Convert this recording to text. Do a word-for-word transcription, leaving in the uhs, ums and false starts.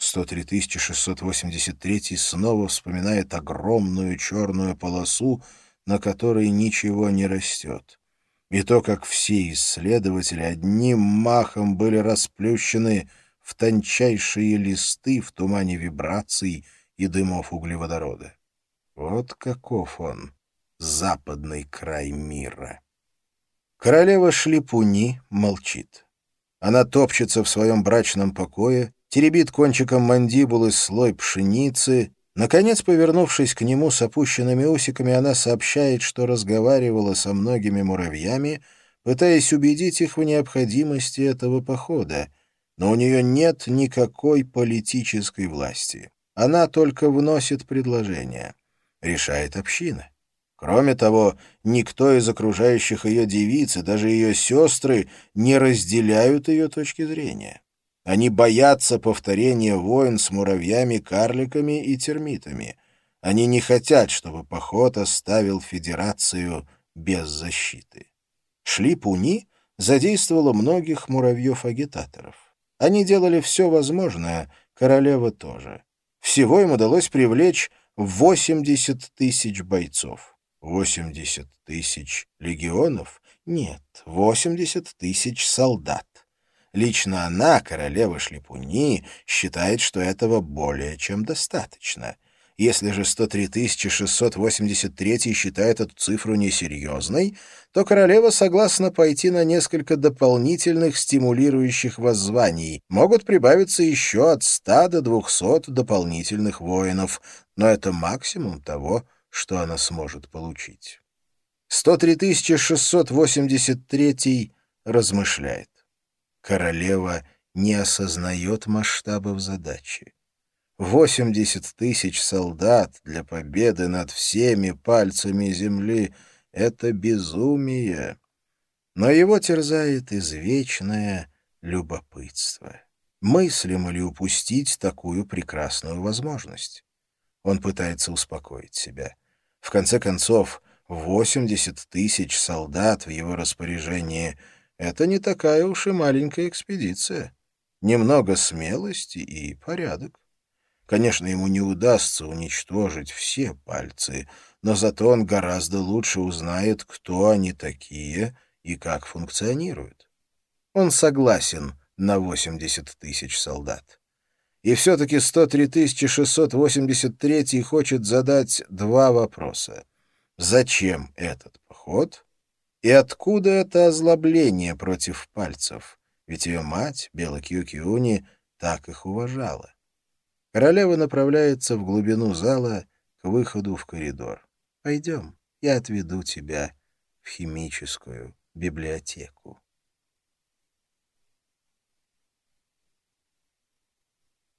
сто три тысячи шестьсот восемьдесят третий снова вспоминает огромную черную полосу, на которой ничего не растет. И то, как все исследователи одним махом были расплющены в тончайшие листы в тумане вибраций и дымов углеводорода. Вот каков он, западный край мира. Королева Шлипуни молчит. Она топчется в своем брачном покое, теребит кончиком мандибулы слой пшеницы. Наконец, повернувшись к нему с опущенными усиками, она сообщает, что разговаривала со многими муравьями, пытаясь убедить их в необходимости этого похода, но у нее нет никакой политической власти. Она только вносит предложения. Решает община. Кроме того, никто из окружающих ее девиц и даже ее сестры не разделяют ее точки зрения. Они боятся повторения войн с муравьями, карликами и термитами. Они не хотят, чтобы поход оставил Федерацию без защиты. Шлипуни задействовала многих муравьев-агитаторов. Они делали все возможное, королева тоже. Всего им удалось привлечь восемьдесят тысяч бойцов. восемьдесят тысяч легионов? Нет, восемьдесят тысяч солдат. Лично она, королева Шлипуни, считает, что этого более чем достаточно. Если же сто три тысячи шестьсот восемьдесят третий считает эту цифру несерьезной, то королева согласна пойти на несколько дополнительных стимулирующих воззваний. Могут прибавиться еще от ста до двухсот дополнительных воинов, но это максимум того, что она сможет получить. сто три тысячи шестьсот восемьдесят третий размышляет. Королева не осознает масштабов задачи. восемьдесят тысяч солдат для победы над всеми пальцами земли — это безумие. Но его терзает извечное любопытство. Мыслимо ли упустить такую прекрасную возможность? Он пытается успокоить себя. В конце концов, восемьдесят тысяч солдат в его распоряжении — это не такая уж и маленькая экспедиция. Немного смелости и порядок. Конечно, ему не удастся уничтожить все пальцы, но зато он гораздо лучше узнает, кто они такие и как функционируют. Он согласен на восемьдесят тысяч солдат. И все-таки сто три тысячи шестьсот восемьдесят третий хочет задать два вопроса. Зачем этот поход? И откуда это озлобление против пальцев? Ведь ее мать, Бела Кью-Киуни, так их уважала. Королева направляется в глубину зала к выходу в коридор. «Пойдем, я отведу тебя в химическую библиотеку».